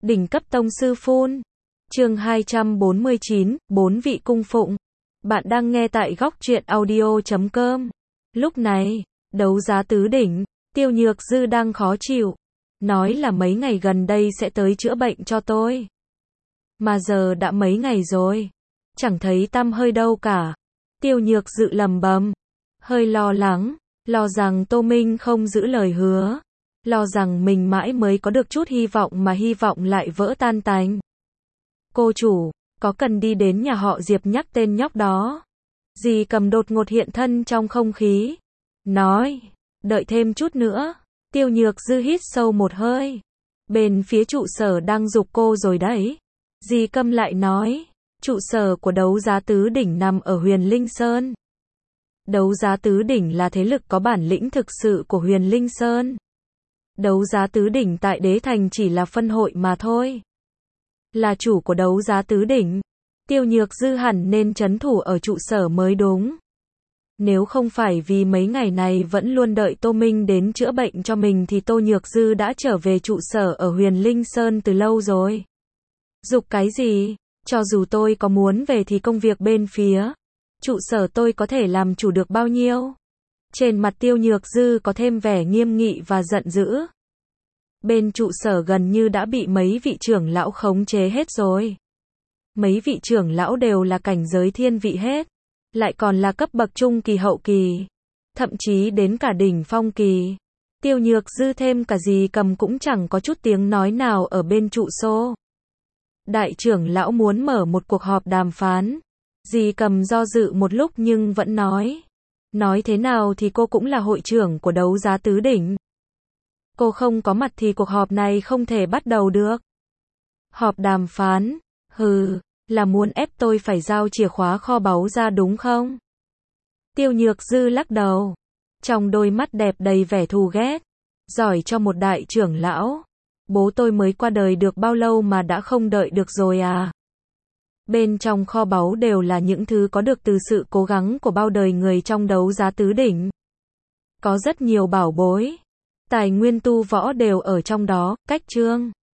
Đỉnh cấp tông sư phun. Chương 249, 4 vị cung phụng. Bạn đang nghe tại góc truyện audio.com. Lúc này, đấu giá tứ đỉnh, Tiêu Nhược Dư đang khó chịu. Nói là mấy ngày gần đây sẽ tới chữa bệnh cho tôi. Mà giờ đã mấy ngày rồi. Chẳng thấy tăm hơi đâu cả. Tiêu Nhược Dư lẩm bẩm. Hơi lo lắng. Lo rằng Tô Minh không giữ lời hứa. Lo rằng mình mãi mới có được chút hy vọng mà hy vọng lại vỡ tan tành. Cô chủ, có cần đi đến nhà họ Diệp nhắc tên nhóc đó? Dì Cầm đột ngột hiện thân trong không khí. Nói, đợi thêm chút nữa. Tiêu Nhược Dư hít sâu một hơi. Bên phía trụ sở đang giục cô rồi đấy. Dì Cầm lại nói, trụ sở của đấu giá tứ đỉnh nằm ở Huyền Linh Sơn. Đấu giá tứ đỉnh là thế lực có bản lĩnh thực sự của Huyền Linh Sơn. Đấu giá tứ đỉnh tại Đế Thành chỉ là phân hội mà thôi. Là chủ của đấu giá tứ đỉnh, Tiêu Nhược Dư hẳn nên trấn thủ ở trụ sở mới đúng. Nếu không phải vì mấy ngày này vẫn luôn đợi Tô Minh đến chữa bệnh cho mình thì Tô Nhược Dư đã trở về trụ sở ở Huyền Linh Sơn từ lâu rồi. Giục cái gì? Cho dù tôi có muốn về thì công việc bên phía trụ sở tôi có thể làm chủ được bao nhiêu? Trên mặt Tiêu Nhược Dư có thêm vẻ nghiêm nghị và giận dữ. Bên trụ sở gần như đã bị mấy vị trưởng lão khống chế hết rồi. Mấy vị trưởng lão đều là cảnh giới thiên vị hết. Lại còn là cấp bậc trung kỳ hậu kỳ. Thậm chí đến cả đỉnh phong kỳ. Tiêu Nhược Dư thêm cả dì Cầm cũng chẳng có chút tiếng nói nào ở bên trụ xô. Đại trưởng lão muốn mở một cuộc họp đàm phán. Dì Cầm do dự một lúc nhưng vẫn nói. Nói thế nào thì cô cũng là hội trưởng của đấu giá tứ đỉnh. Cô không có mặt thì cuộc họp này không thể bắt đầu được. Họp đàm phán? Hừ, là muốn ép tôi phải giao chìa khóa kho báu ra đúng không? Tiêu Nhược Dư lắc đầu. Trong đôi mắt đẹp đầy vẻ thù ghét. Giỏi cho một đại trưởng lão. Bố tôi mới qua đời được bao lâu mà đã không đợi được rồi à? Bên trong kho báu đều là những thứ có được từ sự cố gắng của bao đời người trong đấu giá tứ đỉnh. Có rất nhiều bảo bối. Tài nguyên tu võ đều ở trong đó, cách chương.